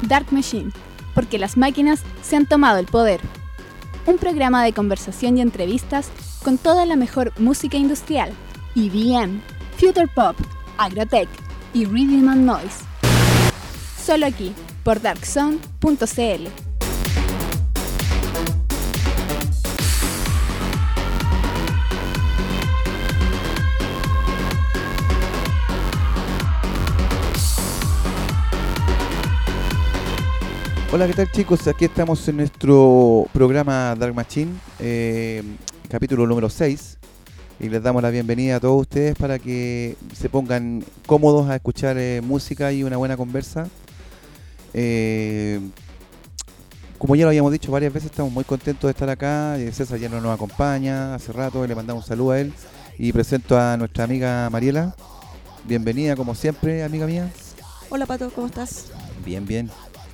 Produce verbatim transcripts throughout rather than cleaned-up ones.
Dark Machine, porque las máquinas se han tomado el poder. Un programa de conversación y entrevistas con toda la mejor música industrial, E D M, Future Pop, Agrotech y Rhythm and Noise. Solo aquí, por dark zone punto c l. Hola, ¿qué tal, chicos? Aquí estamos en nuestro programa Dark Machine, eh, capítulo número seis, y les damos la bienvenida a todos ustedes para que se pongan cómodos a escuchar eh, música y una buena conversa. Eh, como ya lo habíamos dicho varias veces, estamos muy contentos de estar acá. César ya no nos acompaña hace rato, le mandamos un saludo a él y presento a nuestra amiga Mariela. Bienvenida, como siempre, amiga mía. Hola, Pato, ¿cómo estás? Bien, bien.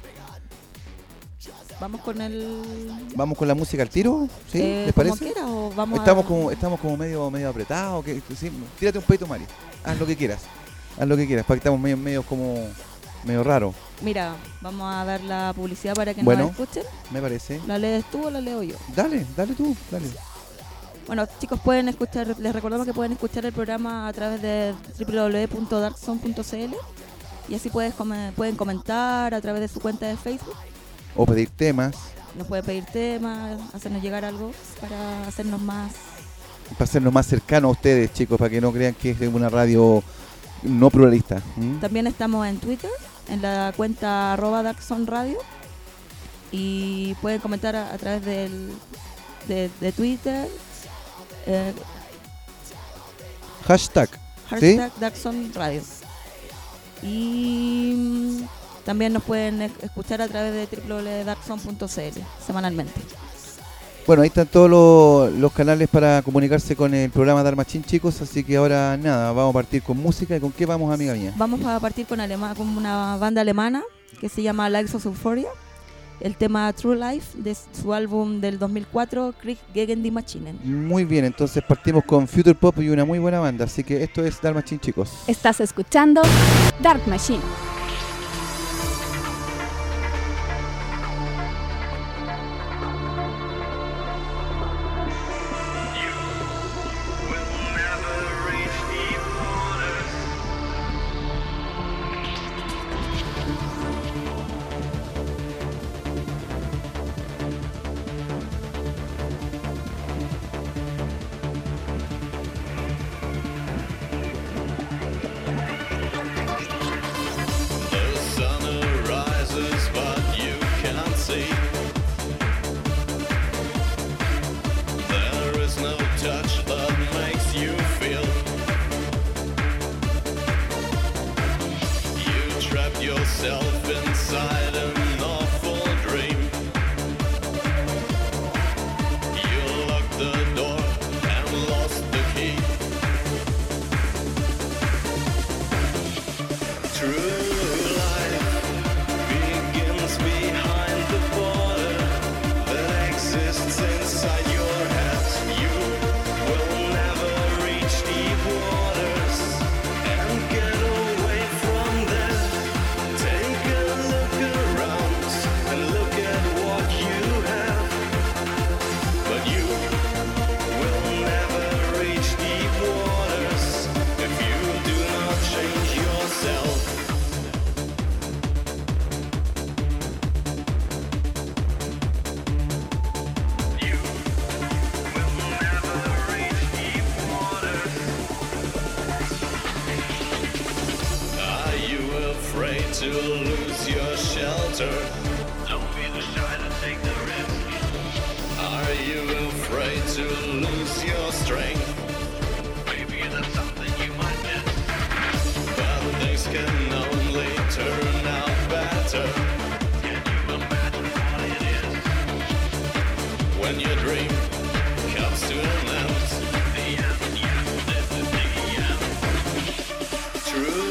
Vamos con el... ¿Vamos con la música al tiro? ¿Sí? Eh, ¿Les parece? Como quiera, o vamos Estamos a... como estamos como medio medio apretados. Que, sí, tírate un pedito, Mari. Haz lo que quieras. Haz lo que quieras, porque estamos medio, medio como medio raro. Mira, vamos a dar la publicidad para que bueno, nos escuchen. Me parece. ¿La lees tú o la leo yo? Dale, dale tú, dale. Bueno, chicos, pueden escuchar, les recordamos que pueden escuchar el programa a través de doble u doble u doble u punto dark zone punto c l y así puedes come, pueden comentar a través de su cuenta de Facebook. O pedir temas. Nos pueden pedir temas, hacernos llegar algo para hacernos más... Para hacernos más cercanos a ustedes, chicos, para que no crean que es una radio no pluralista. ¿Mm? También estamos en Twitter, en la cuenta arroba darkzoneradio, y pueden comentar a, a través del, de, de Twitter. Eh, hashtag. hashtag ¿sí? darkzoneradio. Y mm, también nos pueden escuchar a través de doble u doble u doble u punto dark zone punto c l semanalmente. Bueno, ahí están todos los, los canales para comunicarse con el programa Dark Machine, chicos. Así que ahora nada, vamos a partir con música. ¿Y con qué vamos, amiga mía? Vamos a partir con, alema, con una banda alemana que se llama Lives of Euphoria. El tema True Life de su álbum del dos mil cuatro, Krieg gegen die Maschinen. Muy bien, entonces partimos con Future Pop y una muy buena banda. Así que esto es Dark Machine, chicos. Estás escuchando Dark Machine. To lose your shelter. Don't be the shy to take the risk. Are you afraid to lose your strength? Maybe that's something you might miss. But things can only turn out better. Can you imagine what it is? When your dream comes to an end. The end, yes, this is the end. True.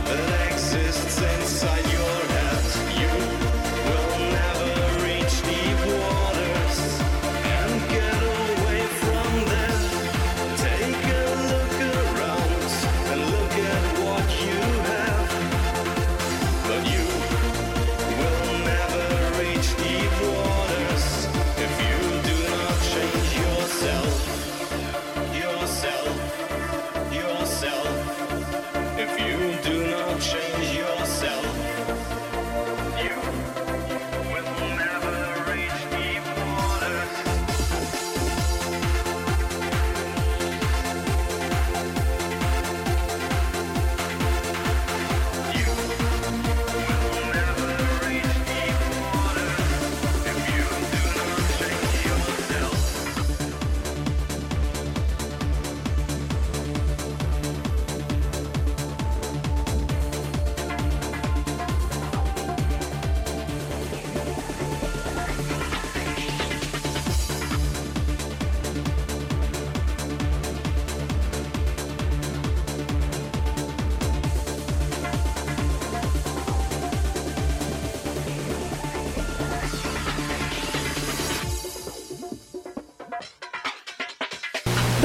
Inside your head, you will never reach the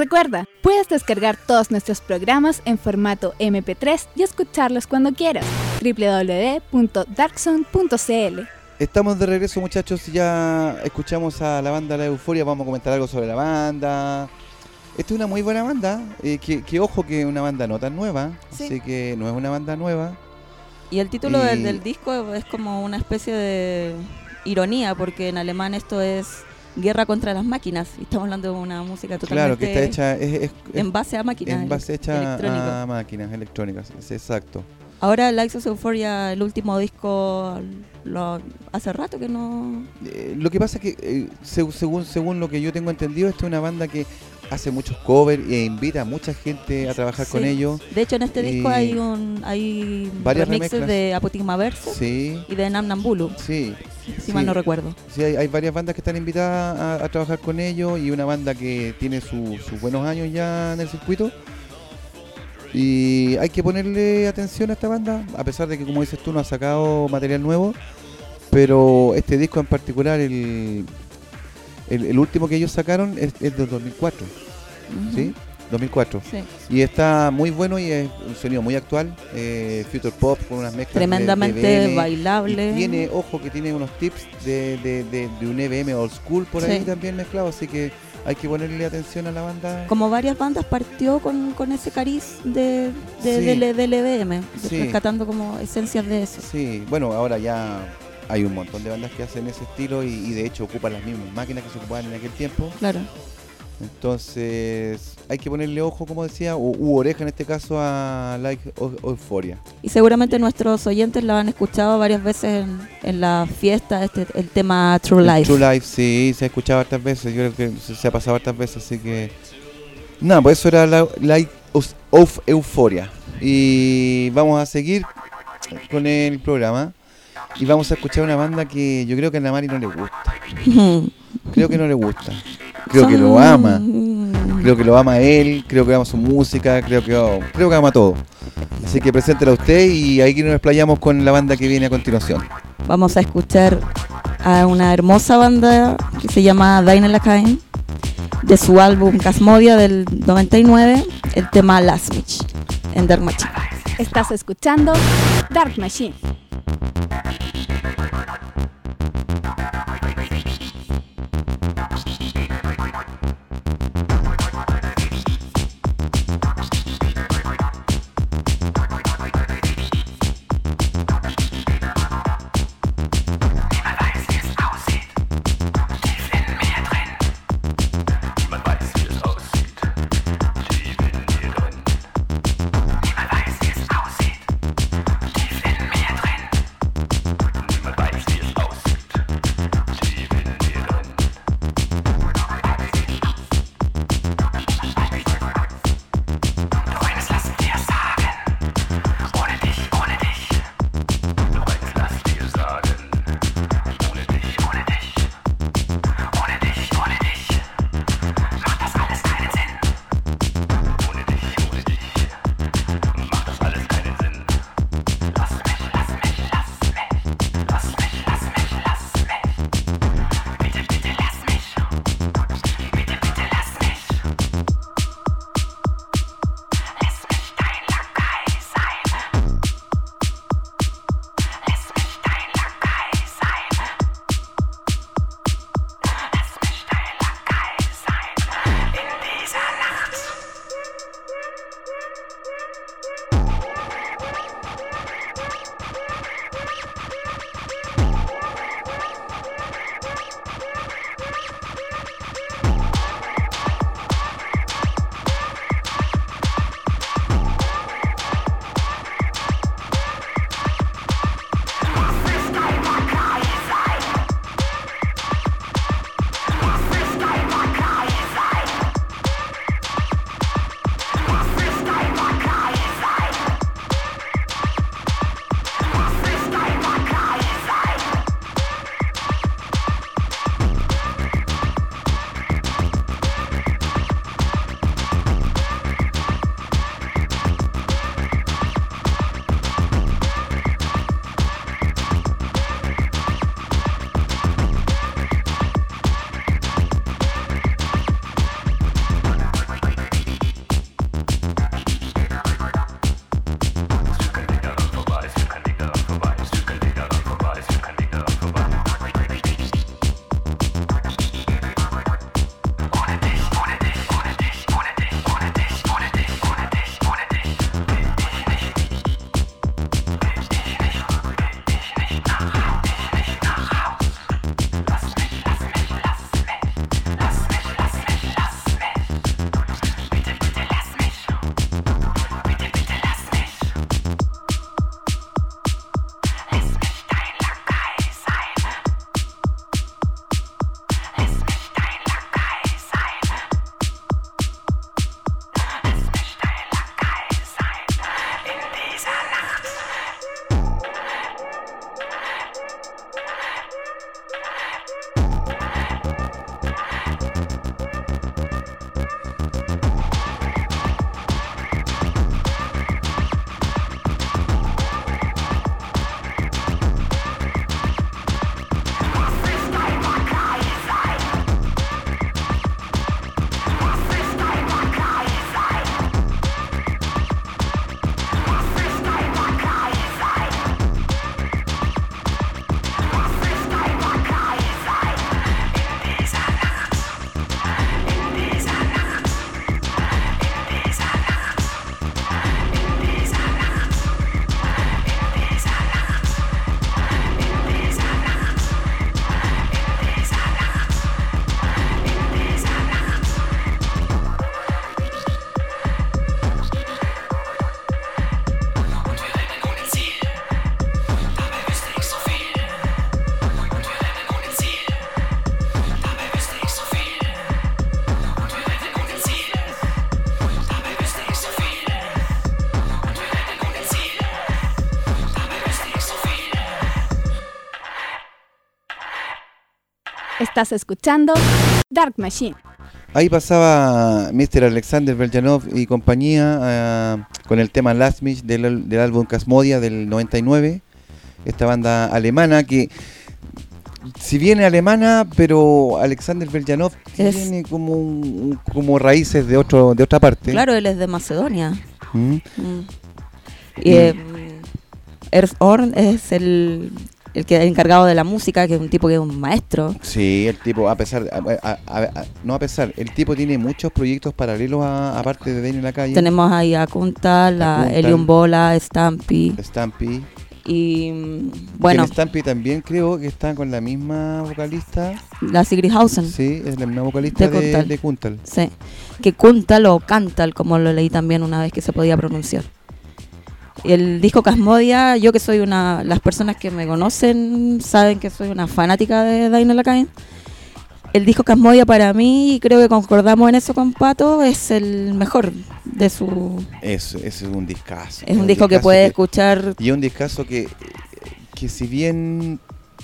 Recuerda, puedes descargar todos nuestros programas en formato eme pe tres y escucharlos cuando quieras. doble u doble u doble u punto darkzone punto ce ele. Estamos de regreso, muchachos, ya escuchamos a la banda La Euforia, vamos a comentar algo sobre la banda. Esta es una muy buena banda, eh, que, que ojo que es una banda no tan nueva, Sí. así que no es una banda nueva. Y el título Y- del, del disco es como una especie de ironía, porque en alemán esto es Guerra contra las máquinas, y estamos hablando de una música Claro, totalmente que está hecha es, es- es- en base a máquinas, en base hecha electrónico. a máquinas electrónicas, es exacto. Ahora Lights of Euphoria, el último disco, lo, hace rato que no... Eh, lo que pasa es que, eh, seg- según según lo que yo tengo entendido, esta es una banda que hace muchos covers e invita a mucha gente a trabajar con Sí. ellos. De hecho, en este disco Y hay un hay varias remixes remezclas. de Apotigma Verse Sí, y de Nam Nambulu, sí. si Sí. mal no recuerdo. Sí, hay, hay varias bandas que están invitadas a, a trabajar con ellos y una banda que tiene su- sus buenos años ya en el circuito. Y hay que ponerle atención a esta banda, a pesar de que, como dices tú, no ha sacado material nuevo. Pero este disco en particular, el, el, el último que ellos sacaron es, es del dos mil cuatro, Ujú. ¿sí? dos mil cuatro. Sí. Y está muy bueno y es un sonido muy actual, eh, future pop con unas mezclas de- Tremendamente de E B M. bailable. Y tiene, ojo, que tiene unos tips de, de, de, de un E B M old school por ahí Sí. también mezclado, así que hay que ponerle atención a la banda. Como varias bandas partió con, con ese cariz de, de, Sí. del, del E B M, Sí. rescatando como esencias de eso. Sí, bueno, ahora ya hay un montón de bandas que hacen ese estilo y, y de hecho ocupan las mismas máquinas que se ocupaban en aquel tiempo. Claro. Entonces hay que ponerle ojo, como decía, u, u oreja en este caso a Like Eu- Euphoria. Y seguramente nuestros oyentes lo han escuchado varias veces en, en las fiestas, este, el tema True Life. True Life, sí, se ha escuchado hartas veces, yo creo que se, se ha pasado hartas veces, así que... Nada, pues eso era la, Like of, of Euphoria. Y vamos a seguir con el programa y vamos a escuchar una banda que yo creo que a la Mari no le gusta. Creo que no le gusta. Creo que lo ama. Creo que lo ama él, creo que ama su música, creo que, oh, creo que ama todo. Así que preséntela usted y ahí nos explayamos con la banda que viene a continuación. Vamos a escuchar a una hermosa banda que se llama Dine Kind, de su álbum Casmodia del noventa y nueve, el tema Last Mitch en Dark Machine. Estás escuchando Dark Machine. Niemand weiß, wie es aussieht. Tief in mir drin. Estás escuchando Dark Machine. Ahí pasaba mister Alexander Veljanov y compañía uh, con el tema Last Mitch del, del álbum Casmodia del noventa y nueve. Esta banda alemana que, si bien es alemana, pero Alexander Veljanov Es- tiene como, un- como raíces de otro de otra parte. Claro, él es de Macedonia. ¿Mm? Mm. Y eh, Ernst Horn es el, el que el encargado de la música, que es un tipo que es un maestro. Sí, el tipo, a pesar, a- a- a- a- no a pesar, el tipo tiene muchos proyectos paralelos a- aparte de Daniel Lacalle, Tenemos ahí a Kuntal, A a Kuntal. Elion Bola, Stampy Stampy. y mm, bueno, En Stampy también creo que está con la misma vocalista. la Sigrid Hausen. Sí, es la misma vocalista De de, Kuntal. de Kuntal. Sí, que Kuntal o Cantal, como lo leí también una vez que se podía pronunciar. El disco Casmodia, yo que soy una, las personas que me conocen saben que soy una fanática de Daniel Lacalle. El disco Casmodia para mí, y creo que concordamos en eso con Pato, es el mejor de su... Eso, ese es un discazo. Es un disco que puedes escuchar. Y es un discazo que, que si bien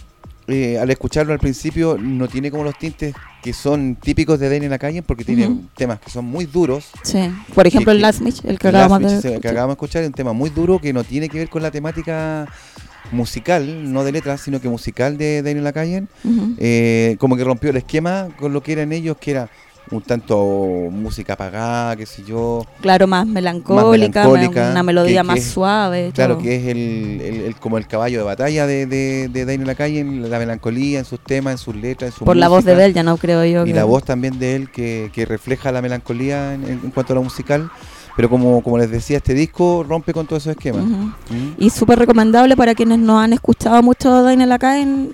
eh, al escucharlo al principio no tiene como los tintes que son típicos de Daniel Lacalle, porque tiene Ujú. temas que son muy duros. Sí. Por ejemplo, que- el Last Mitch, el que Last acabamos de Mitch, que escuchar. acabamos de escuchar es un tema muy duro que no tiene que ver con la temática musical, no de letras, sino que musical de Daniel Lacalle. Ujú. Eh, como que rompió el esquema con lo que eran ellos, que era un tanto música apagada, qué sé yo. Claro, más melancólica, melancólica, una melodía que- que más es- suave. Claro, todo. que es el, el- el- como el caballo de batalla de, de, de Daniel Lacalle, en la melancolía en sus temas, en sus letras, en su Por la voz de música. Bell, ya no creo yo. Y que- la voz también de él que, que refleja la melancolía en, en cuanto a lo musical. Pero como, como les decía, este disco rompe con todos esos esquemas. Ujú. ¿Mm? Y súper recomendable para quienes no han escuchado mucho de Daniel Lacalle.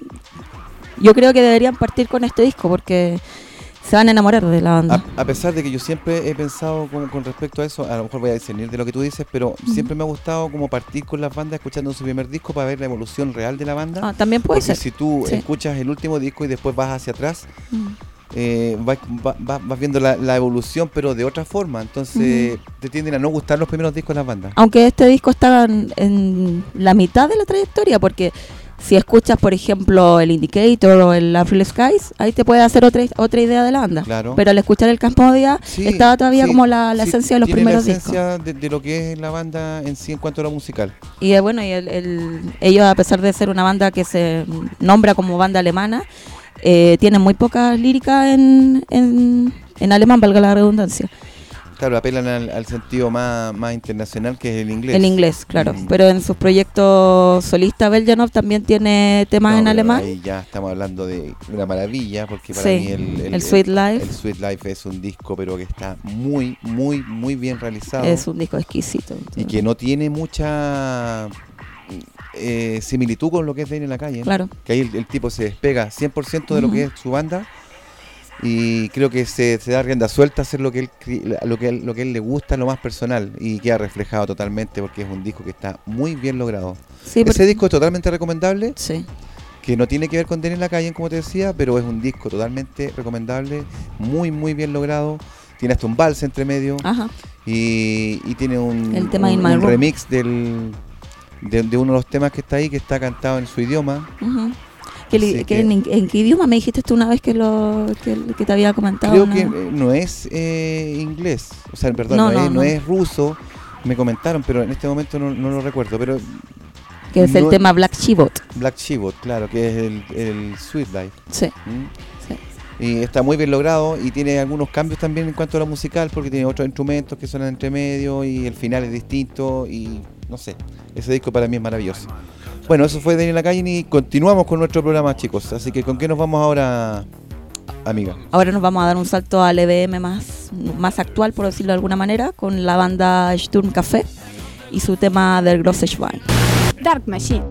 Yo creo que deberían partir con este disco porque se van a enamorar de la banda. A, a pesar de que yo siempre he pensado con, con respecto a eso, a lo mejor voy a discernir de lo que tú dices, pero siempre me ha gustado como partir con las bandas escuchando su primer disco para ver la evolución real de la banda. Ah, también puede Porque ser. si tú Sí. escuchas el último disco y después vas hacia atrás, Mm. eh, vas, va- va- vas viendo la, la evolución, pero de otra forma. Entonces te tienden a no gustar los primeros discos de las bandas. Aunque este disco está en, en la mitad de la trayectoria, porque si escuchas, por ejemplo, el Indicator o el April Skies, ahí te puede hacer otra otra idea de la banda. Claro. Pero al escuchar el Casmodia, Sí, estaba todavía sí, como la, la sí, esencia de los tiene primeros la discos. esencia de, de lo que es la banda en sí en cuanto a lo musical. Y eh, bueno, y el, el- ellos, a pesar de ser una banda que se nombra como banda alemana, eh, tienen muy pocas líricas en, en, en alemán, valga la redundancia. Claro, apelan al, al sentido más, más internacional que es el inglés. El inglés, claro. Mm. Pero en sus proyectos solistas, Beljanov también tiene temas No, en pero alemán. Ahí ya estamos hablando de una maravilla, porque para Sí, mí el, el Sweet Life. el Sweet Life es un disco, pero que está muy, muy, muy bien realizado. Es un disco exquisito. Y que no tiene mucha eh, similitud con lo que es Daniel Lacalle. Claro. Que ahí el, el tipo se despega cien por ciento de lo que es su banda. Y creo que se, se da rienda suelta a hacer lo que él cri- lo que él, lo que él le gusta, lo más personal, y queda reflejado totalmente porque es un disco que está muy bien logrado. Sí, Ese porque- disco es totalmente recomendable, sí. que no tiene que ver con Daniel Lacalle, como te decía, pero es un disco totalmente recomendable, muy muy bien logrado. Tiene hasta un vals entre medio Ajá. y, y tiene un, El tema un- In My un Room. remix del, de, de uno de los temas que está ahí, que está cantado en su idioma. Ujú. ¿Qué li- Así qué- que- en, en qué idioma me dijiste tú una vez que lo que, que te había comentado? Creo ¿no? que eh, no es eh, inglés, o sea, perdón, No, no, no, es, no no. es ruso, me comentaron, pero en este momento no, no lo recuerdo, pero Que es el no- tema Black Shibot. Black Shibot, claro, que es el, el Sweet Life. Sí. ¿Mm? Sí. Y está muy bien logrado y tiene algunos cambios también en cuanto a lo musical, porque tiene otros instrumentos que suenan entre medio y el final es distinto y no sé, ese disco para mí es maravilloso. Bueno, eso fue Daniel Lacalle y continuamos con nuestro programa, chicos. Así que ¿con qué nos vamos ahora, amiga? Ahora nos vamos a dar un salto al E B M más, más actual, por decirlo de alguna manera, con la banda Sturm Café y su tema Der große Schwein. Dark Machine.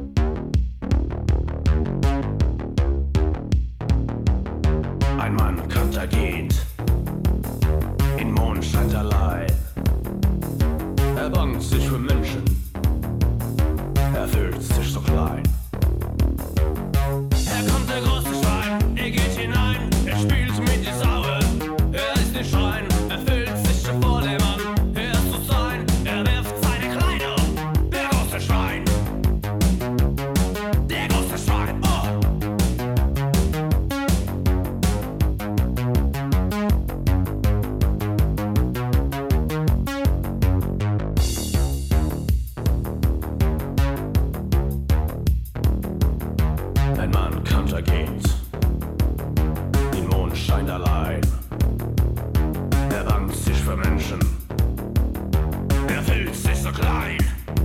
Ein Mann kommt, er geht, in Mondschein allein. Er bangt sich für Menschen, er fühlt sich so klein. Er kommt, der große Schwein, er geht hinein, er spielt mit die Saue. Er ist nicht rein, er fühlt sich vor dem Mann, er ist so sein, er wirft seine Kleidung. Der große Schwein, der große Schwein, oh! für klein.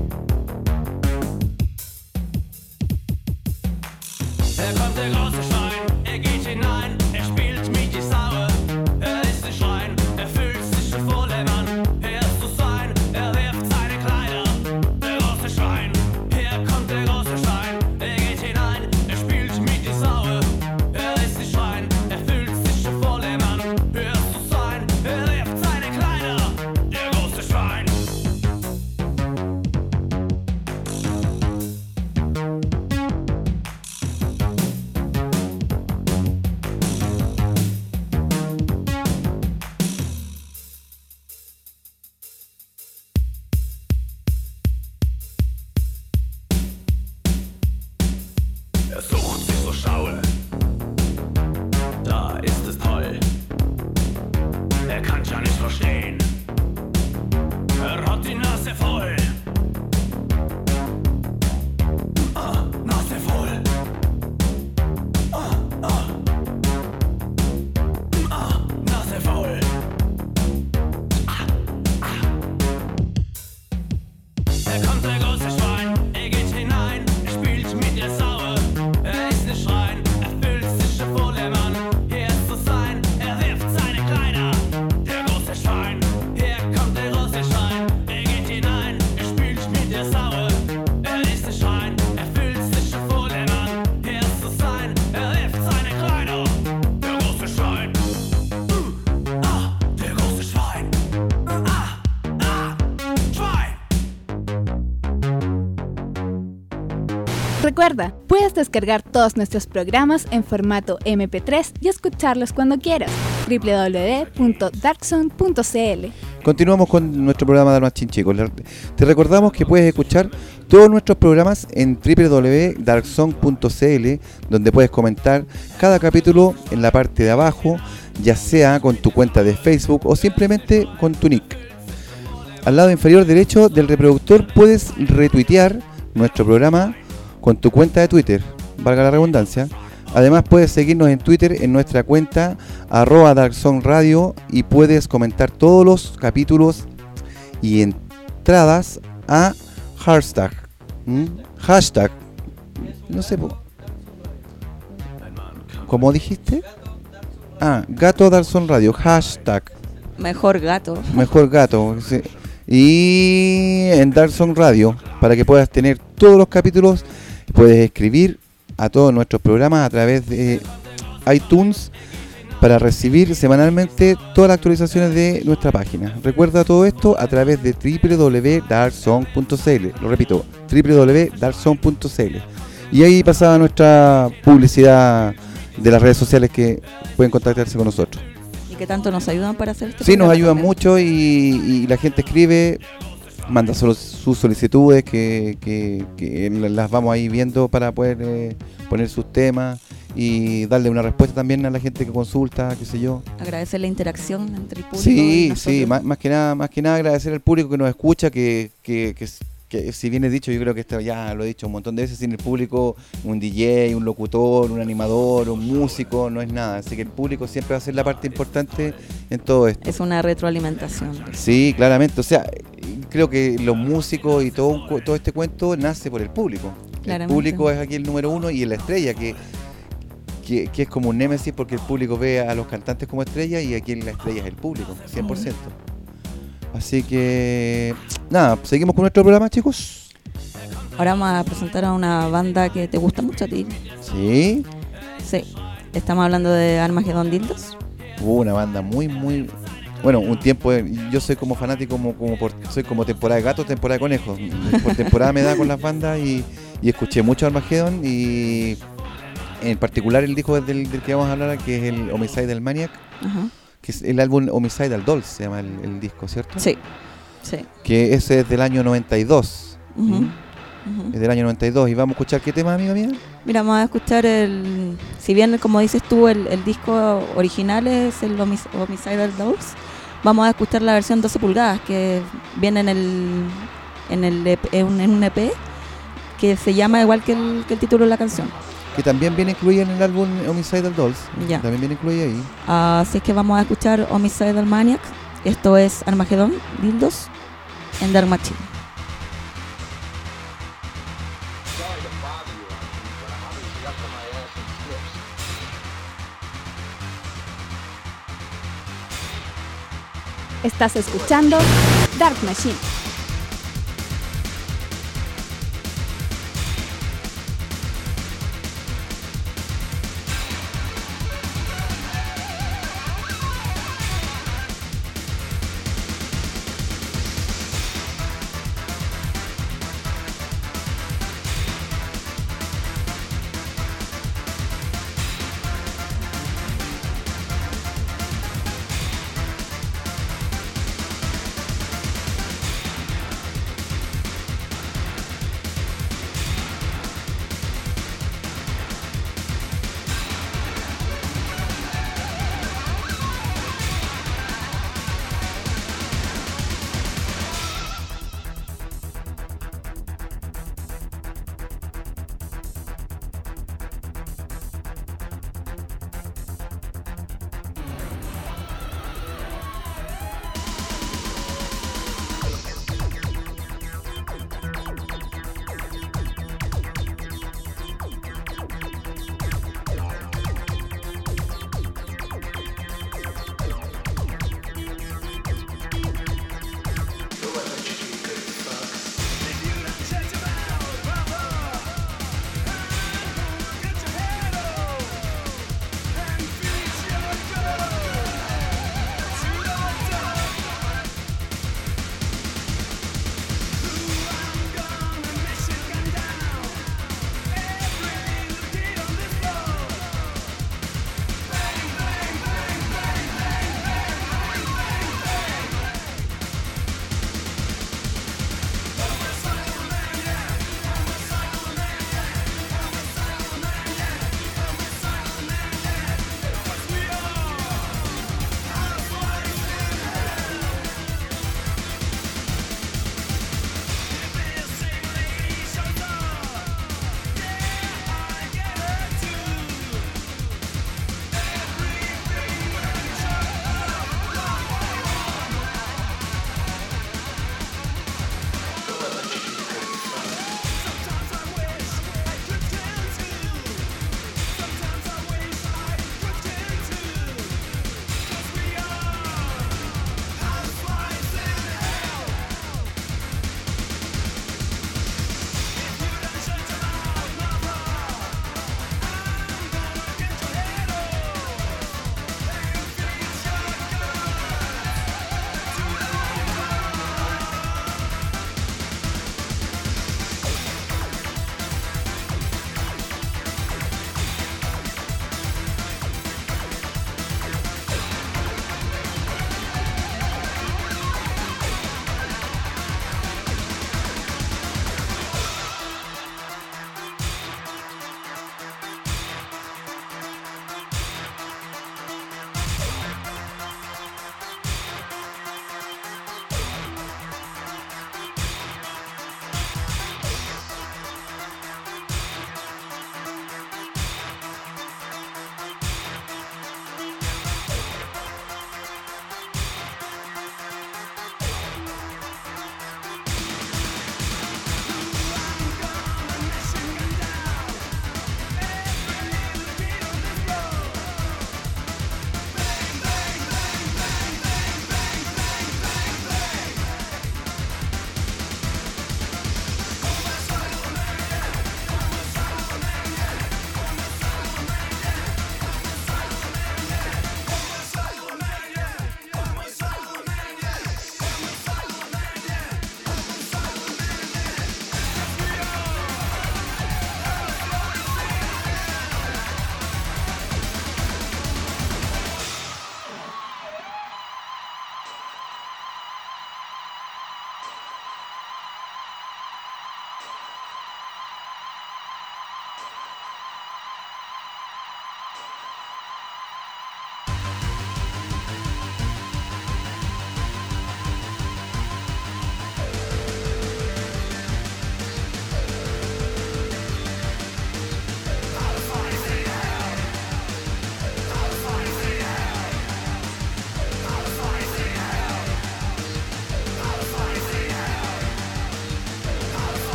Er kommt der große Schwein, er geht hinein, er spielt mit die Saue. Er ist ein Schwein, er fühlt sich schon voll im Mann. Er ist zu sein, er wirft seine Kleider. Der große Schwein, hier kommt der große Schwein. Er geht hinein, er spielt mit die Saue. Er ist ein Schwein, er fühlt sich schon voll im Mann. Er ist zu sein, er wirft seine Kleider. Der große Schwein. Er sucht sich so Schaue. Da ist es toll. Er kann's ja nicht verstehen. Er hat die Nase voll. Ah, Nase voll. Ah, ah. Ah, Nase voll. Ah, ah. Er kommt der große Schwein, er geht hinein, er spielt mit der Saue. Er ist nicht Schrein, er fühlt sich schon voll im Mann. Hier ist zu sein, er wirft seine Kleider. Der große Schwein, hier kommt der große Schwein. Er geht hinein, er spielt mit der Saue. Er ist nicht Schrein, er fühlt sich schon voll im Mann. Hier ist zu sein, er wirft seine Kleider. Der große Schwein. Uh, ah, der große Schwein. Ah, ah, Schwein. Recuerda, puedes descargar todos nuestros programas en formato eme pe tres y escucharlos cuando quieras. doble u doble u doble u punto darkzone punto ce ele. Continuamos con nuestro programa Dark Machine, chicos. Le- Te recordamos que puedes escuchar todos nuestros programas en doble u doble u doble u punto darkzone punto ce ele, donde puedes comentar cada capítulo en la parte de abajo, ya sea con tu cuenta de Facebook o simplemente con tu nick. Al lado inferior derecho del reproductor puedes retuitear nuestro programa con tu cuenta de Twitter, valga la redundancia. Además puedes seguirnos en Twitter en nuestra cuenta arroba Darkzone Radio y puedes comentar todos los capítulos y entradas a hashtag, ¿Mm? hashtag, no sé, po. ¿Cómo dijiste? Ah, Gato Darkzone Radio, hashtag, Mejor gato. mejor gato, sí. Y en Darkzone Radio, para que puedas tener todos los capítulos, puedes escribir a todos nuestros programas a través de iTunes para recibir semanalmente todas las actualizaciones de nuestra página. Recuerda todo esto a través de doble u doble u doble u punto darkzone punto ce ele. Lo repito, doble u doble u doble u punto darkzone punto ce ele. Y ahí pasaba nuestra publicidad de las redes sociales que pueden contactarse con nosotros. Y que tanto nos ayudan para hacer este Sí, nos programa ayudan también. mucho y, y la gente escribe, manda solo sus solicitudes que, que, que las vamos ahí viendo para poder eh, poner sus temas y darle una respuesta también a la gente que consulta, qué sé yo. Agradecer la interacción entre el público. y Sí, nosotros. sí, más, más que nada, más que nada agradecer al público que nos escucha, que, que, que, que si bien es dicho, yo creo que esto ya lo he dicho un montón de veces, sin el público, un D J, un locutor, un animador, un músico, no es nada. Así que el público siempre va a ser la parte importante en todo esto. Es una retroalimentación. Sí, claramente. O sea, creo que los músicos y todo, un cu- todo este cuento nace por el público. El Claramente. público es aquí el número uno y es la estrella, que, que, que es como un némesis porque el público ve a los cantantes como estrella y aquí la estrella es el público, cien por ciento. Así que, nada, seguimos con nuestro programa, chicos. Ahora vamos a presentar a una banda que te gusta mucho a ti. Sí, Sí. Estamos hablando de Armageddon Dildos. hubo una banda muy, muy... Bueno, un tiempo, eh, yo soy como fanático, como, como por, soy como temporada de gatos, temporada de conejos. Por temporada me da con las bandas y, y escuché mucho Armageddon y en particular el disco del, del que vamos a hablar, que es el Homicidal Maniac, Ajá. que es el álbum Homicidal Dolls, se llama el, el disco, ¿cierto? Sí. Sí. Que ese es del año noventa y dos. Ujú, ¿Mm? ujú. Es del año noventa y dos. Y vamos a escuchar qué tema, amiga mía. Mira, vamos a escuchar el... Si bien, como dices tú, el, el disco original es el Homic- Homicidal Dolls, vamos a escuchar la versión doce pulgadas que viene en el en el E P, en un, en un E P que se llama igual que el, que el título de la canción. Que también viene incluida en el álbum Homicidal Dolls. Ya. También viene incluida ahí. Así es que vamos a escuchar Homicidal Maniac. Esto es Armageddon Dildos en Dark Machine. Estás escuchando Dark Machine.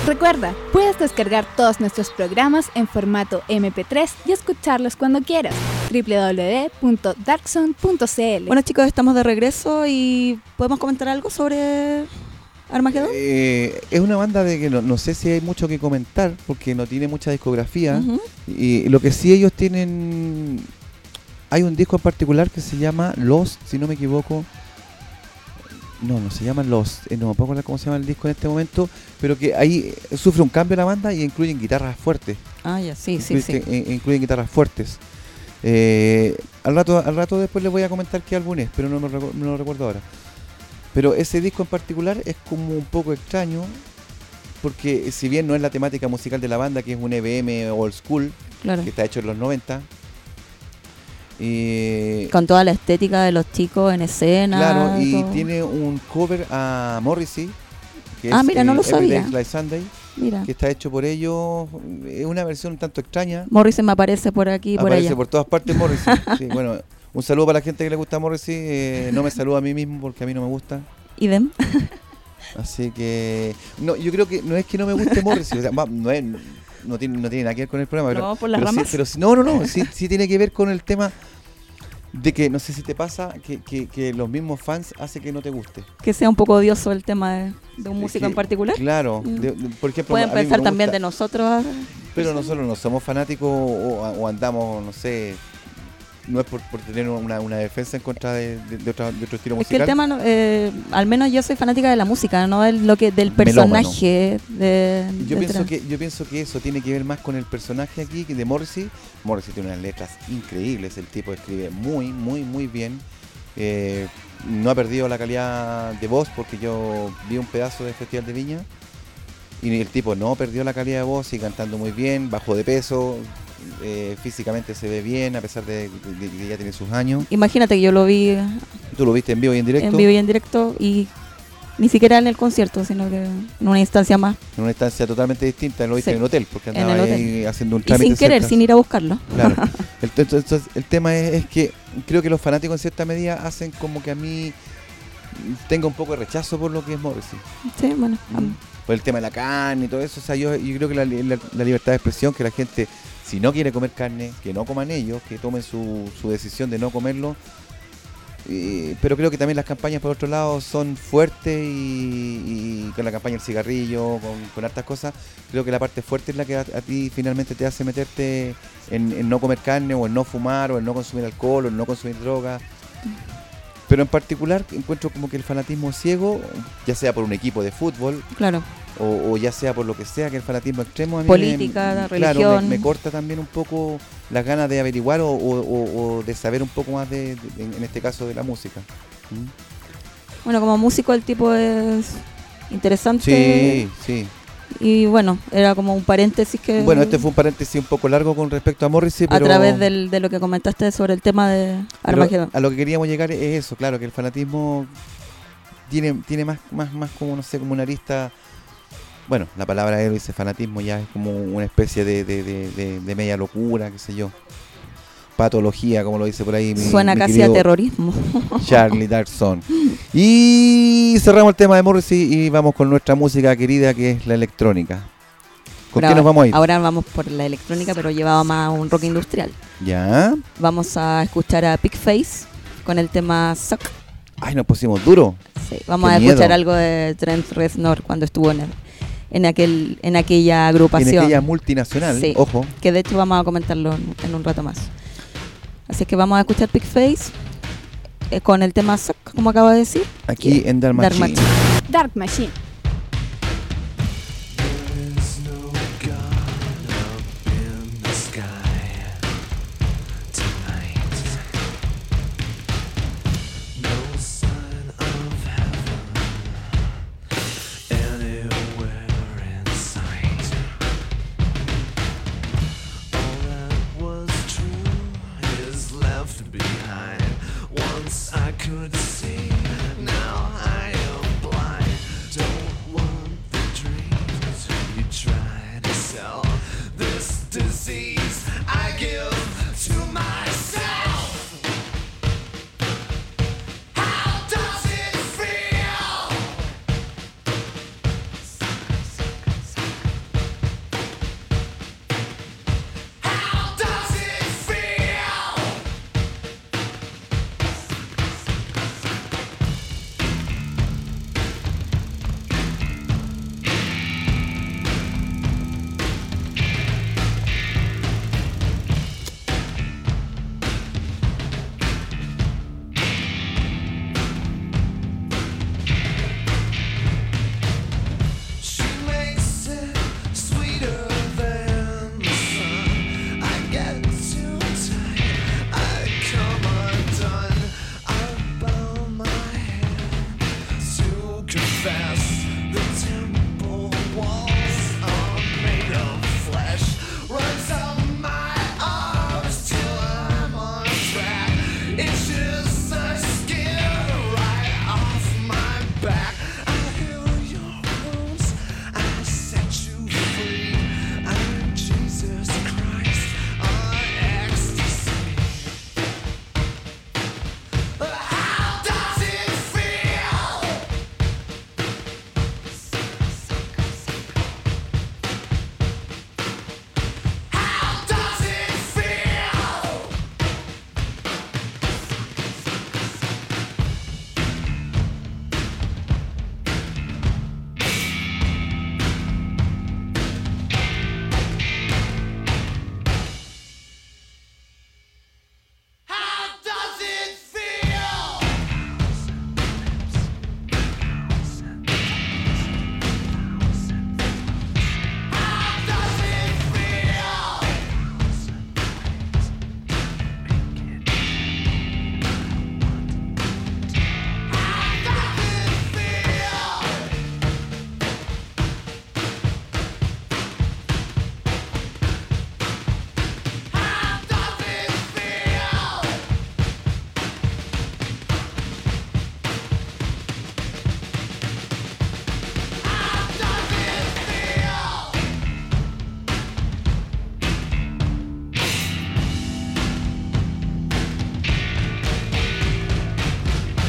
Recuerda, puedes descargar todos nuestros programas en formato eme pe tres y escucharlos cuando quieras. doble u doble u doble u punto darkzone punto ce ele. Bueno, chicos, estamos de regreso y ¿podemos comentar algo sobre Armageddon? Eh, es una banda de que no, no sé si hay mucho que comentar porque no tiene mucha discografía. Uh-huh. Y lo que sí ellos tienen... Hay un disco en particular que se llama Lost, si no me equivoco. No, no se llama Lost. Eh, no me puedo acordar cómo se llama el disco en este momento. Pero que ahí sufre un cambio la banda y incluyen guitarras fuertes. Ah, ya, sí, sí, Incluye- sí. que, eh, incluyen guitarras fuertes. Eh, al rato al rato después les voy a comentar qué álbum es, pero no, me recu- no lo recuerdo ahora. Pero ese disco en particular es como un poco extraño, porque si bien no es la temática musical de la banda, que es un E B M old school, Claro. que está hecho en los noventa, y, Con toda la estética de los chicos en escena. claro, y todo. tiene un cover a Morrissey, que Ah, es mira, no lo Every sabía. Day's Like Sunday, Mira, que está hecho por ellos. Es una versión un tanto extraña. Morrison me aparece por aquí y por Aparece allá. por todas partes Morrissey. Sí, bueno, un saludo para la gente que le gusta Morrissey. Eh, no me saludo a mí mismo porque a mí no me gusta. Idem. Así que no, yo creo que no es que no me guste Morrissey, o sea, va, no, es, no, tiene, no tiene nada que ver con el programa, pero, ¿No vamos por las pero, sí, ramas? pero sí- no, no, no, sí, sí tiene que ver con el tema de que no sé si te pasa que, que, que los mismos fans hace que no te guste. Que sea un poco odioso el tema de, de un Es músico que, en particular. Claro, Mm. de- de- por ejemplo, Pueden a mí me pensar también gusta, de nosotros. pero nosotros no somos fanáticos o, o andamos, no sé, no es por, por tener una, una defensa en contra de, de, de otra- de otro estilo Es que musical. el tema, no- eh, al menos yo soy fanática de la música, no del, lo que, del Melómano. personaje. De, Yo de pienso tra- que yo pienso que eso tiene que ver más con el personaje aquí que de Morrissey. Morrissey tiene unas letras increíbles, el tipo escribe muy, muy, muy bien. Eh, no ha perdido la calidad de voz porque yo vi un pedazo del Festival de Viña y el tipo no perdió la calidad de voz, sigue cantando muy bien, bajó de peso, eh, físicamente se ve bien a pesar de, de- de que ya tiene sus años. Imagínate que yo lo vi ¿Tú lo viste en vivo y en directo? en vivo y en directo y ni siquiera en el concierto, sino que en una instancia más. En una instancia totalmente distinta, lo viste Sí, en el hotel porque en andaba el ahí haciendo un Y trámite sin querer, cerca. sin ir a buscarlo. Claro. El, entonces, el tema es, es que creo que los fanáticos en cierta medida hacen como que a mí tenga un poco de rechazo por lo que es Morrissey. Sí, bueno. am- Por el tema de la carne y todo eso. O sea, yo, yo creo que la, la- la libertad de expresión, que la gente, si no quiere comer carne, que no coman ellos, que tomen su, su decisión de no comerlo. Eh, pero creo que también las campañas por otro lado son fuertes y, y con la campaña del cigarrillo, con, con hartas cosas, creo que la parte fuerte es la que a, a ti finalmente te hace meterte en, en no comer carne o en no fumar o en no consumir alcohol o en no consumir droga. Pero en particular encuentro como que el fanatismo ciego, ya sea por un equipo de fútbol Claro. o, o ya sea por lo que sea, que el fanatismo extremo a mí Política, me, religión. claro, me, me corta también un poco las ganas de averiguar o, o- o- o de saber un poco más de, de- en, en este caso de la música. ¿Mm? Bueno, como músico el tipo es interesante. Sí, sí. Y bueno, era como un paréntesis que... Bueno, este fue un paréntesis un poco largo con respecto a Morrissey, a pero través del, de lo que comentaste sobre el tema de pero Armageddon. a lo que queríamos llegar es eso, claro, que el fanatismo tiene tiene más más más como no sé, como una arista. Bueno, la palabra él dice fanatismo ya es como una especie de, de, de, de- de media locura, qué sé yo. Patología, como lo dice por ahí mi, Suena mi casi querido a terrorismo. Charlie Darson. Y cerramos el tema de Morrissey y vamos con nuestra música querida que es la electrónica. ¿Con Pero qué nos vamos a ir? Ahora vamos por la electrónica, pero llevaba más a un rock industrial. Ya. Vamos a escuchar a Pigface con el tema Suck. Ay, nos pusimos duro. Sí, vamos Qué a escuchar miedo. algo de Trent Reznor cuando estuvo en, el- en, aquel, en aquella En agrupación. aquella multinacional, Sí. ojo. Que de hecho vamos a comentarlo en, en un rato más. Así que vamos a escuchar Pigface eh, con el tema Suck, como acabo de decir. Aquí en Dark Dark Machine. Machine. Dark Machine. There's no God up in the sky tonight. No sign of heaven anywhere in sight. All that was true is left behind. Once I could see, now I am blind. Don't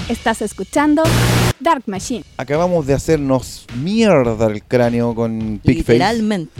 Estás escuchando Dark Machine. Acabamos de hacernos mierda el cráneo con Pigface. Literalmente.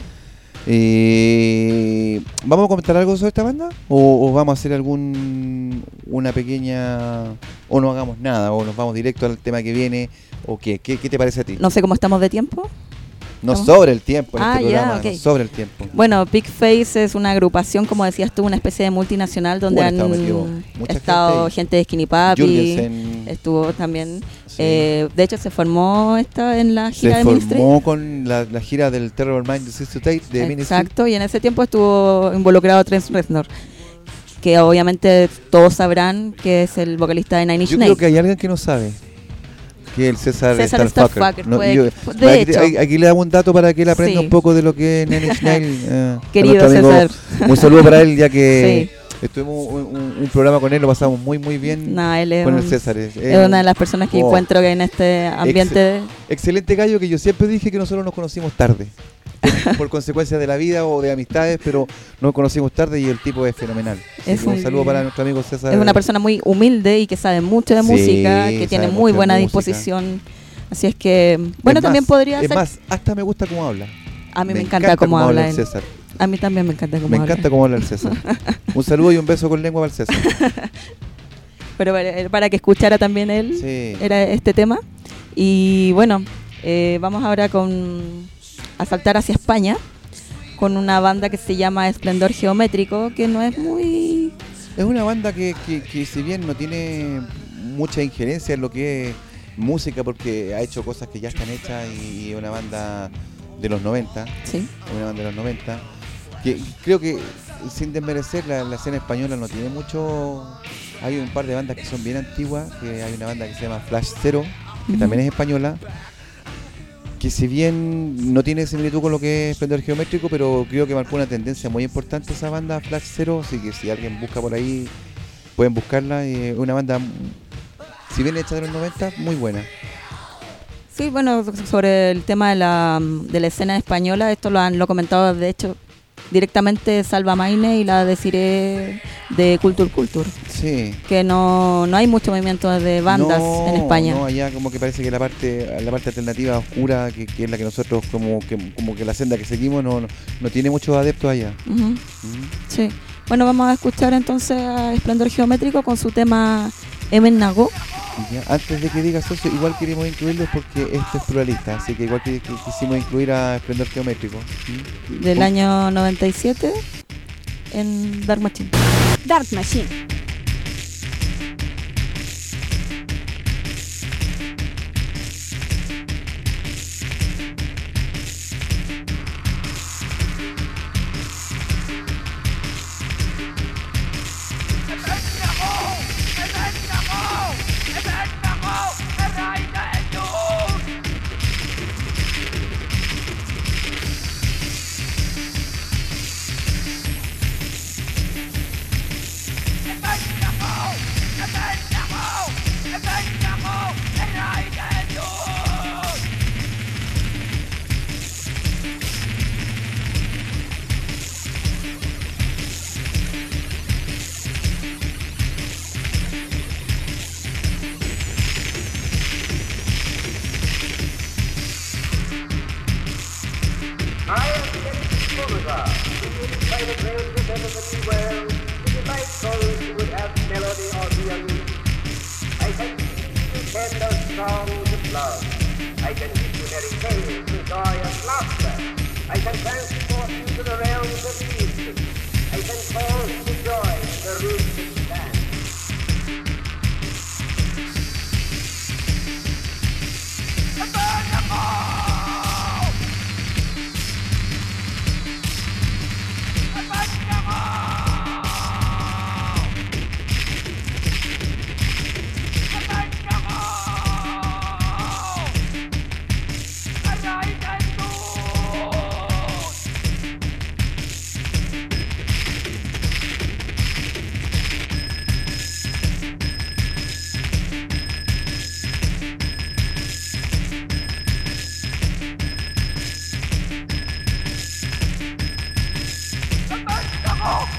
Eh, ¿Vamos a comentar algo sobre esta banda? ¿O, o vamos a hacer algún una pequeña... o no hagamos nada? ¿O nos vamos directo al tema que viene? ¿O qué? ¿Qué, qué te parece a ti? No sé cómo estamos de tiempo. No ¿Estamos? sobre el tiempo en Ah, este ya, programa, ok. no sobre el tiempo. Bueno, Pigface es una agrupación, como decías tú, una especie de multinacional donde Bueno, han estaba metido mucha estado gente gente, de Skinny Papi, Jürgensen estuvo también. sí, Eh, de hecho, se formó esta en la gira se de Ministry. formó con la, la gira del Terrible Mind Disease State de Ministry. Exacto, y en ese tiempo estuvo involucrado Trent Reznor, que obviamente todos sabrán que es el vocalista de Nine Inch Yo Nails. creo que hay alguien que no sabe que el César, César Starfucker. Starfucker, No, puede- yo- de aquí, hecho. aquí- aquí le damos un dato para que él aprenda Sí. un poco de lo que es Nine Inch Nails. eh, a Querido nuestro amigo. César. Un saludo para él, ya que Sí. estuvimos un, un- un programa con él, lo pasamos muy muy bien No, él es, con el un- César. Es, es una de las personas que oh, encuentro que en este ambiente... excelente gallo, que yo siempre dije que nosotros nos conocimos tarde. Por, por consecuencia de la vida o de amistades, pero nos conocimos tarde y el tipo es fenomenal. Así Es que un muy- saludo para nuestro amigo César. Es una persona muy humilde y que sabe mucho de Sí, música, que tiene sabe muy mucho de buena música. disposición. Así es que, bueno, Es también más, podría Es ser... más, hasta me gusta cómo habla. A mí me, encanta, cómo habla el él. César. A mí también me encanta cómo Me habla. encanta cómo habla el César. Un saludo y un beso con lengua para el César. Pero para, para que escuchara también él, Sí. era este tema. Y bueno, eh, vamos ahora con a saltar hacia España con una banda que se llama Esplendor Geométrico, que no es muy... Es una banda que, que, que si bien no tiene mucha injerencia en lo que es música, porque ha hecho cosas que ya están hechas y es una banda de los noventa, Sí, una banda de los noventa, que creo que sin desmerecer la, la escena española no tiene mucho. Hay un par de bandas que son bien antiguas, que hay una banda que se llama Flash Zero, que Ujú. también es española, que si bien no tiene similitud con lo que es Esplendor Geométrico, pero creo que marcó una tendencia muy importante esa banda Flash Zero, así que si alguien busca por ahí pueden buscarla. Es una banda, si bien hecha de los noventa, muy buena. sí, bueno, sobre el tema de la, de la escena española, esto lo han lo comentado, de hecho, directamente Salva Maine y la Desiree de Culture Culture, Sí. que no, no hay mucho movimiento de bandas No, en España. No, allá como que parece que la parte la parte alternativa oscura, que, que es la que nosotros como que como que la senda que seguimos, no, no, no tiene muchos adeptos allá. Ujú. Mm. Sí. Bueno, vamos a escuchar entonces a Esplendor Geométrico con su tema Emen Nago. Ya, antes de que digas eso, igual queremos incluirlos porque esto es pluralista, así que igual que, que quisimos incluir a Esplendor Geométrico. ¿Mm? Del año noventa y siete en Dark Machine. Dark Machine. I am getting photographed by the great everybody well, to invite those who would have melody or be amused. I can give you tender songs of love. I can give you merry tales of joy and laughter. I can transport you to the realms of music. I can cause you joy in the roots of dance.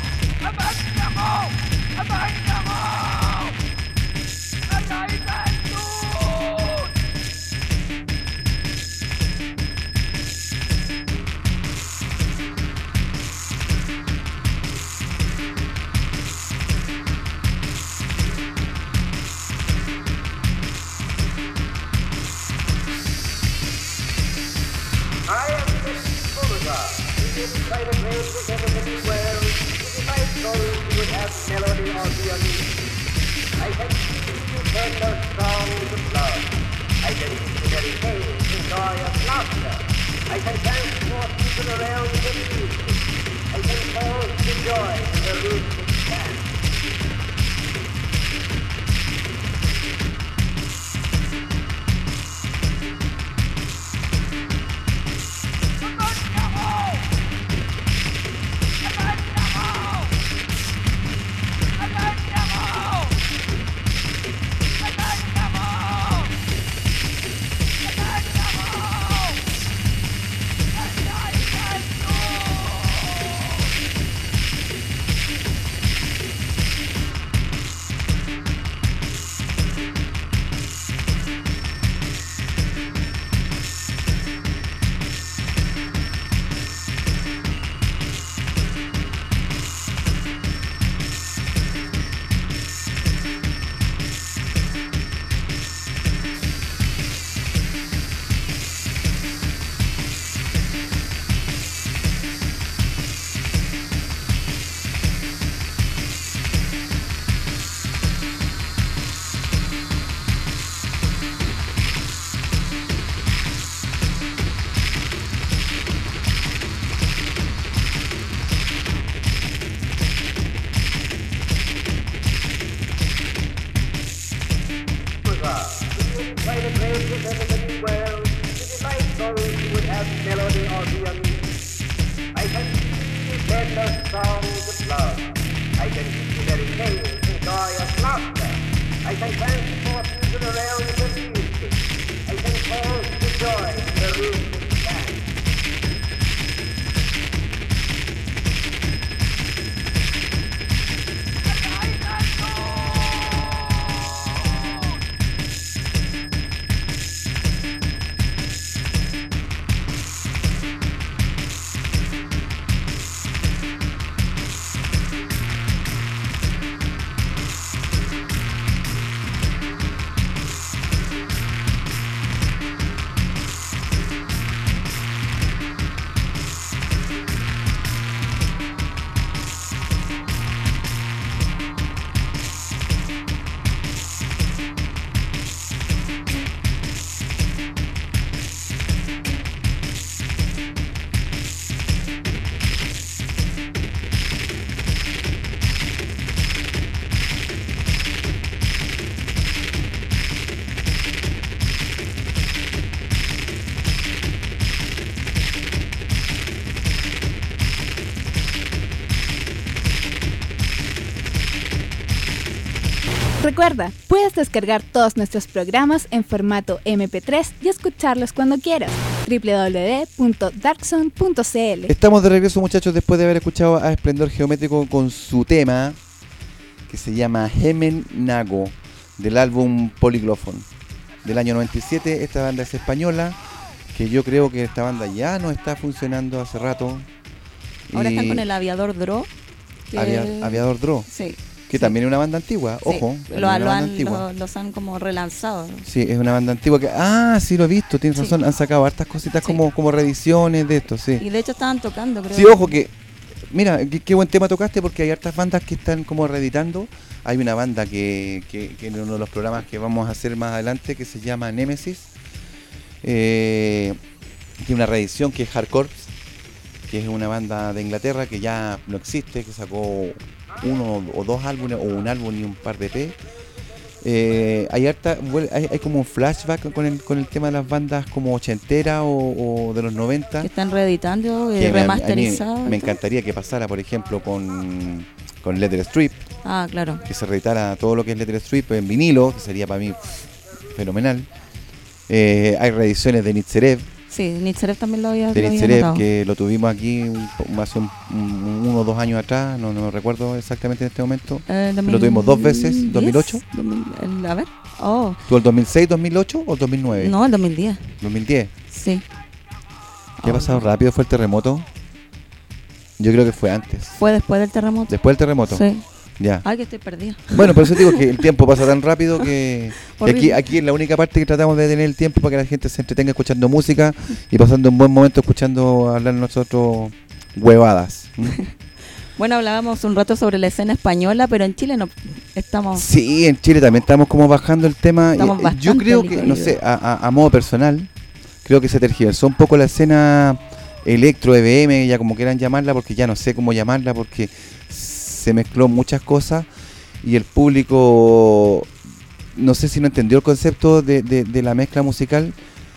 Abandonamo! Abandonamo! Abandonamo! greatest ever in the world, if it might those who would have melody or be amused. I can sing you tender songs of love. I can teach you very tales and joyous laughter. I can transport you to the realms of music. I can cause the joy in the rhythmic dance. By the greatest ever in the world, if it might those who would have melody or be amused. I can sing you tender songs of love. I can teach you very tales and joyous laughter. I can transport you to the realms of music. I can cause the joy in the rhythmic dance. Recuerda, puedes descargar todos nuestros programas en formato eme pe tres y escucharlos cuando quieras. doble u doble u doble u punto darkzone punto ce ele. Estamos de regreso, muchachos, después de haber escuchado a Esplendor Geométrico con su tema que se llama Hemen Nago, del álbum Polyglophon del año noventa y siete. Esta banda es española, que yo creo que esta banda ya no está funcionando hace rato. Ahora Y están con el Aviador Dro. que- Avia- Aviador Dro, Sí. que también es una banda antigua, sí. ojo. Lo, es una lo banda han, antigua. lo- los han como relanzado. Sí, es una banda antigua que... Ah, sí, lo he visto, tienes Sí. razón. Han sacado hartas cositas Sí. como, como reediciones de esto, sí. Y de hecho estaban tocando, creo. Sí, ojo que... Mira, qué, qué buen tema tocaste, porque hay hartas bandas que están como reeditando. Hay una banda que, que, que en uno de los programas que vamos a hacer más adelante, que se llama Nemesis. Eh, tiene una reedición que es Hardcore, que es una banda de Inglaterra que ya no existe, que sacó uno o dos álbumes, o un álbum y un par de E P. Eh, hay, harta, hay, hay como un flashback con el, con el tema de las bandas como ochentera o, o de los noventa. Que están reeditando, eh, Que me- a mí remasterizados. me encantaría que pasara, por ejemplo, con, con Letter Strip, Ah, claro. que se reeditara todo lo que es Letter Strip en vinilo, que sería para mí pff, fenomenal. Eh, hay reediciones de Nitzerev, Sí, Nitzerev también lo había, de lo había Nitzerev, notado. que lo tuvimos aquí un po- hace un, un- uno o dos años atrás, no, no recuerdo exactamente en este momento. Eh, Lo tuvimos dos veces, ¿dos mil dos mil ocho. diez? dos mil el- a ver. Oh, ¿Tú el dos mil seis, dos mil ocho o el dos mil nueve? no, el dos mil diez. dos mil diez. Sí. ¿Qué ha Oh, pasado rápido? ¿Fue el terremoto? Yo creo que fue antes. Fue después del terremoto. Después del terremoto. Sí. Ya. Ay, que estoy perdida. Bueno, por eso digo que el tiempo pasa tan rápido que, que aquí, Horrible. aquí es la única parte que tratamos de tener el tiempo para que la gente se entretenga escuchando música y pasando un buen momento escuchando hablar nosotros huevadas. Bueno, hablábamos un rato sobre la escena española, pero en Chile no estamos... Sí, en Chile también estamos como bajando el tema. Estamos Eh, bastante Yo creo que, no licoídos. sé, a, a- a modo personal, creo que se tergiversó un poco la escena electro, E B M, ya como quieran llamarla, porque ya no sé cómo llamarla, porque se mezcló muchas cosas y el público, no sé si no entendió el concepto de, de- de la mezcla musical,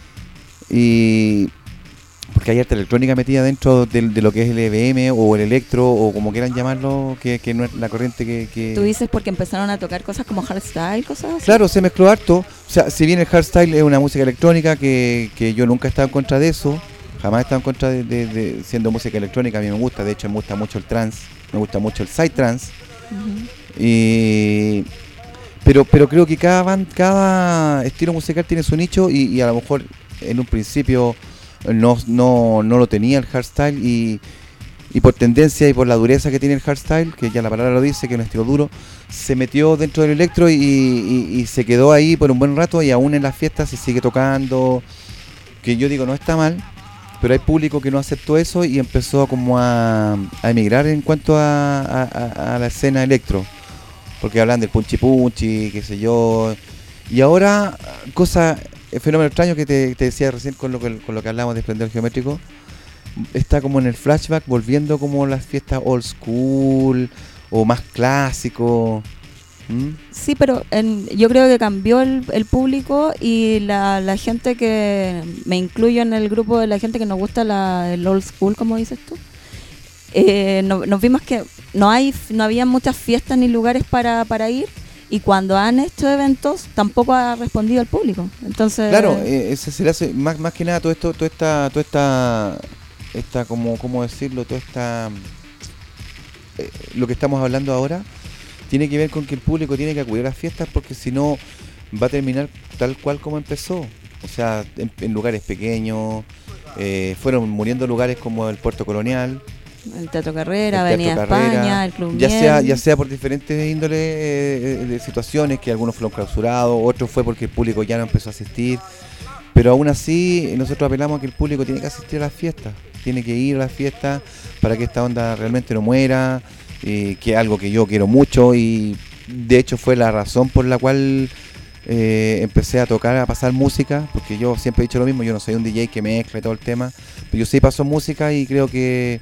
y porque hay arte electrónica metida dentro de, de lo que es el E B M o el electro, o como quieran llamarlo, que, que no es la corriente que... que... Tú dices porque empezaron a tocar cosas como hardstyle, cosas así. Claro, se mezcló harto. O sea, si bien el hardstyle es una música electrónica, que, que yo nunca he estado en contra de eso, jamás he estado en contra de, de- de- siendo música electrónica, a mí me gusta, de hecho me gusta mucho el trance, me gusta mucho el psytrance. Ujú. Y pero pero creo que cada ban- cada estilo musical tiene su nicho, y, y a lo mejor en un principio no, no, no lo tenía el hardstyle, y, y por tendencia y por la dureza que tiene el hardstyle, que ya la palabra lo dice, que es un estilo duro, se metió dentro del electro y, y- y se quedó ahí por un buen rato, y aún en las fiestas se sigue tocando, que yo digo no está mal, pero hay público que no aceptó eso y empezó como a, a emigrar en cuanto a, a- a- a la escena electro, porque hablan del punchi punchi, qué sé yo, y ahora, cosa, el fenómeno extraño que te, te decía recién con lo que, con lo que hablamos de esplendor geométrico, está como en el flashback, volviendo como las fiestas old school o más clásico. ¿Mm? Sí, pero en- yo creo que cambió el, el público y la, la gente que... Me incluyo en el grupo de la gente que nos gusta la, el old school, como dices tú. Eh, no- nos vimos que no hay no había muchas fiestas ni lugares para, para ir, y cuando han hecho eventos tampoco ha respondido al público. Entonces... Claro, eh, ese se le hace más, más que nada todo esto, toda esta, toda esta, esta como, ¿cómo decirlo? Toda esta, eh, lo que estamos hablando ahora, tiene que ver con que el público tiene que acudir a las fiestas, porque si no va a terminar tal cual como empezó. O sea, en, en lugares pequeños, eh, fueron muriendo lugares como el Puerto Colonial, el Teatro Carrera, el Avenida Teatro Carrera, España, el Club ya Miel. sea ya sea por diferentes índoles eh, eh, de situaciones, que algunos fueron clausurados, otros fue porque el público ya no empezó a asistir, pero aún así eh, nosotros apelamos a que el público tiene que asistir a las fiestas, tiene que ir a las fiestas para que esta onda realmente no muera, eh, que es algo que yo quiero mucho, y de hecho fue la razón por la cual eh, empecé a tocar, a pasar música, porque yo siempre he dicho lo mismo, yo no soy un D J que mezcla y todo el tema, pero yo sí paso música, y creo que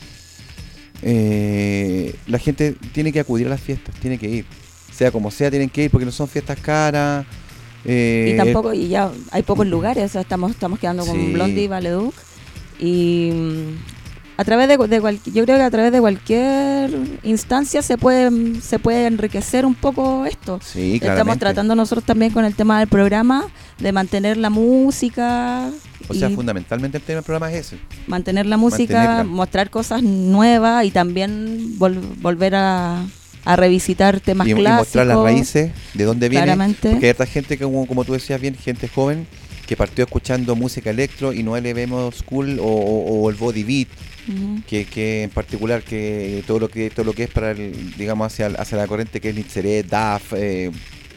Eh, la gente tiene que acudir a las fiestas, tiene que ir, sea como sea, tienen que ir, porque no son fiestas caras. eh, Y tampoco, y ya hay pocos lugares, o sea, estamos, estamos quedando con Sí. Blondie y Valeduc. Y mm, a través de, de cual- yo creo que a través de cualquier instancia se puede, se puede enriquecer un poco esto. Sí, Estamos claramente. tratando nosotros también con el tema del programa de mantener la música. O sea, y fundamentalmente el tema del programa es ese. mantener la música, mantenerla. mostrar cosas nuevas y también vol- volver a, a revisitar temas Y, y clásicos. mostrar las raíces, de dónde viene. Claramente. Porque hay otra gente, que, como, como tú decías bien, gente joven, que partió escuchando música electro y no el E B M old school o, o- o el body beat, Ujú. que, que en particular que todo lo que todo lo que es para el, digamos hacia, hacia la corriente que es Nitzeret, D A F, eh,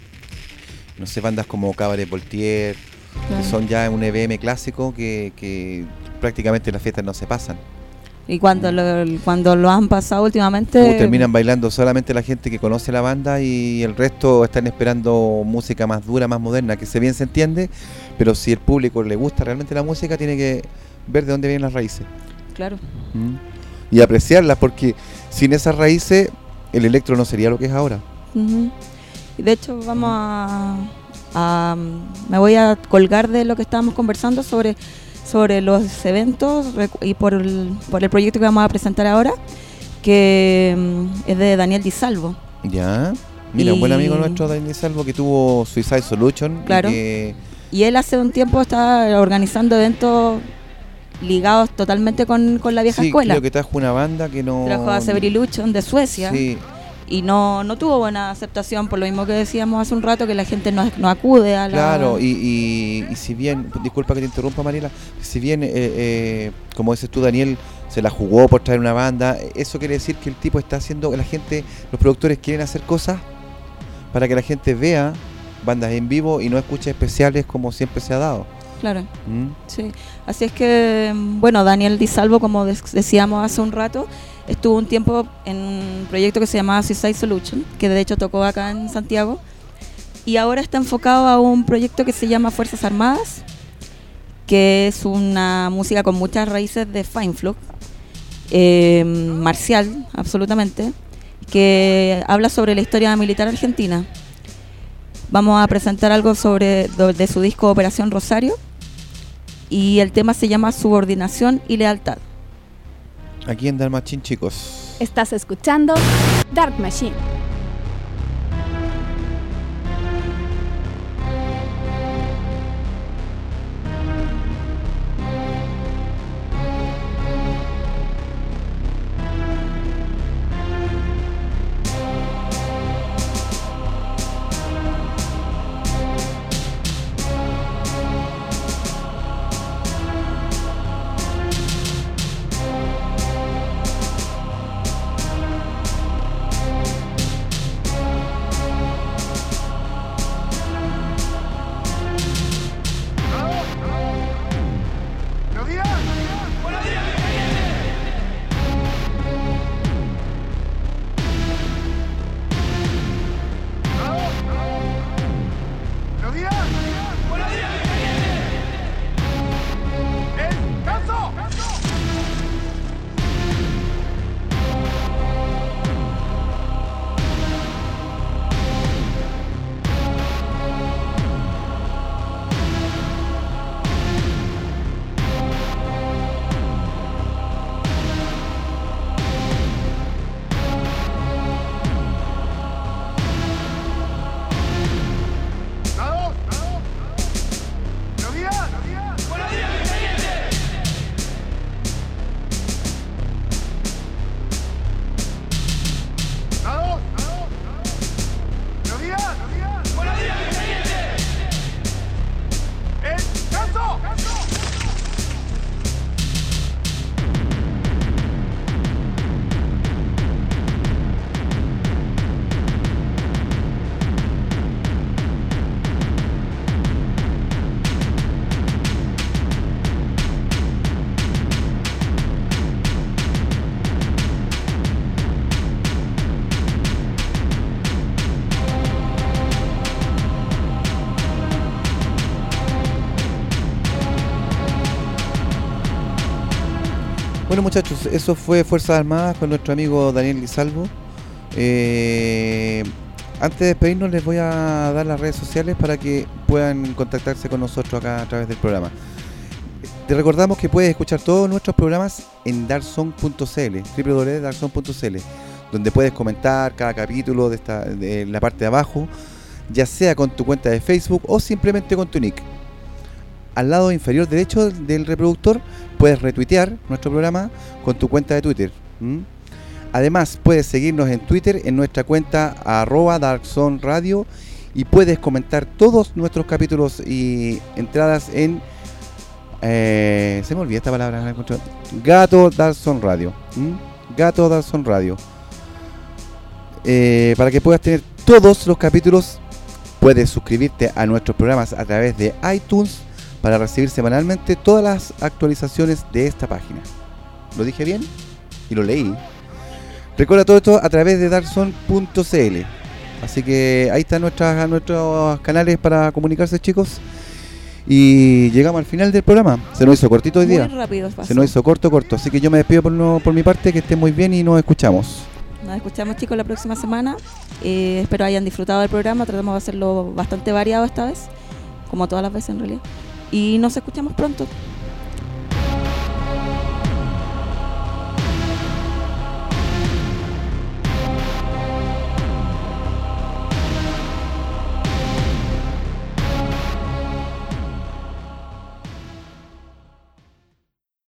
no sé, bandas como Cabaret Voltaire, Claro. que son ya un E B M clásico que, que prácticamente las fiestas no se pasan. Y cuando lo, cuando lo han pasado últimamente... Uh, terminan bailando solamente la gente que conoce la banda, y el resto están esperando música más dura, más moderna, que se bien se entiende, pero si el público le gusta realmente la música, tiene que ver de dónde vienen las raíces. Claro. ¿Mm? Y apreciarlas, porque sin esas raíces el electro no sería lo que es ahora. Ujú. Y de hecho vamos a, a- me voy a colgar de lo que estábamos conversando sobre, sobre los eventos recu- y por el, por el proyecto que vamos a presentar ahora, que mm, es de Daniel Di Salvo. Ya, mira, un buen Y- amigo nuestro, Daniel Salvo, que tuvo Suicide Solution. y Claro. que- Y él hace un tiempo está organizando eventos ligados totalmente con, con la vieja sí, escuela. creo que trajo una banda que no... Trajo a Severiluchon de Suecia. Sí, Y no, no tuvo buena aceptación, por lo mismo que decíamos hace un rato, que la gente no, no acude a la... claro, y, y, y si bien, disculpa que te interrumpa, Mariela, si bien, eh, eh, como dices tú, Daniel, se la jugó por traer una banda, eso quiere decir que el tipo está haciendo, la gente, los productores quieren hacer cosas para que la gente vea bandas en vivo y no escuche especiales como siempre se ha dado. Claro, ¿Mm? sí. Así es que, bueno, Daniel Di Salvo, como des- decíamos hace un rato, estuvo un tiempo en un proyecto que se llamaba Suicide Solution, que de hecho tocó acá en Santiago, y ahora está enfocado a un proyecto que se llama Fuerzas Armadas, que es una música con muchas raíces de Fine Flug, eh, marcial, absolutamente, que habla sobre la historia militar argentina. Vamos a presentar algo sobre de su disco Operación Rosario, y el tema se llama Subordinación y Lealtad. Aquí en Dark Machine, chicos. Estás escuchando Dark Machine. Bueno, muchachos, eso fue Fuerzas Armadas con nuestro amigo Daniel Di Salvo. Eh, antes de despedirnos les voy a dar las redes sociales para que puedan contactarse con nosotros acá a través del programa. Te recordamos que puedes escuchar todos nuestros programas en darkzone punto c l, doble u doble u doble u punto darkzone punto c l, donde puedes comentar cada capítulo de, esta, de la parte de abajo, ya sea con tu cuenta de Facebook o simplemente con tu nick. Al lado inferior derecho del reproductor puedes retuitear nuestro programa con tu cuenta de Twitter. ¿Mm? Además puedes seguirnos en Twitter en nuestra cuenta arroba Darkzone Radio y puedes comentar todos nuestros capítulos y entradas en eh, se me olvidó esta palabra, Gato Darkzone Radio. ¿Mm? Gato Darkzone Radio. Eh, para que puedas tener todos los capítulos, puedes suscribirte a nuestros programas a través de iTunes para recibir semanalmente todas las actualizaciones de esta página. ¿Lo dije bien? Y lo leí. Recuerda todo esto a través de darkzone punto c l. Así que ahí están nuestras, nuestros canales para comunicarse, chicos. Y llegamos al final del programa. Se nos hizo cortito hoy Muy día. rápido pasó. Se nos hizo corto, corto. Así que yo me despido por, no, por mi parte. Que estén muy bien y nos escuchamos. Nos escuchamos, chicos, la próxima semana. Eh, espero hayan disfrutado del programa. Tratamos de hacerlo bastante variado esta vez, como todas las veces en realidad. Y nos escuchamos pronto.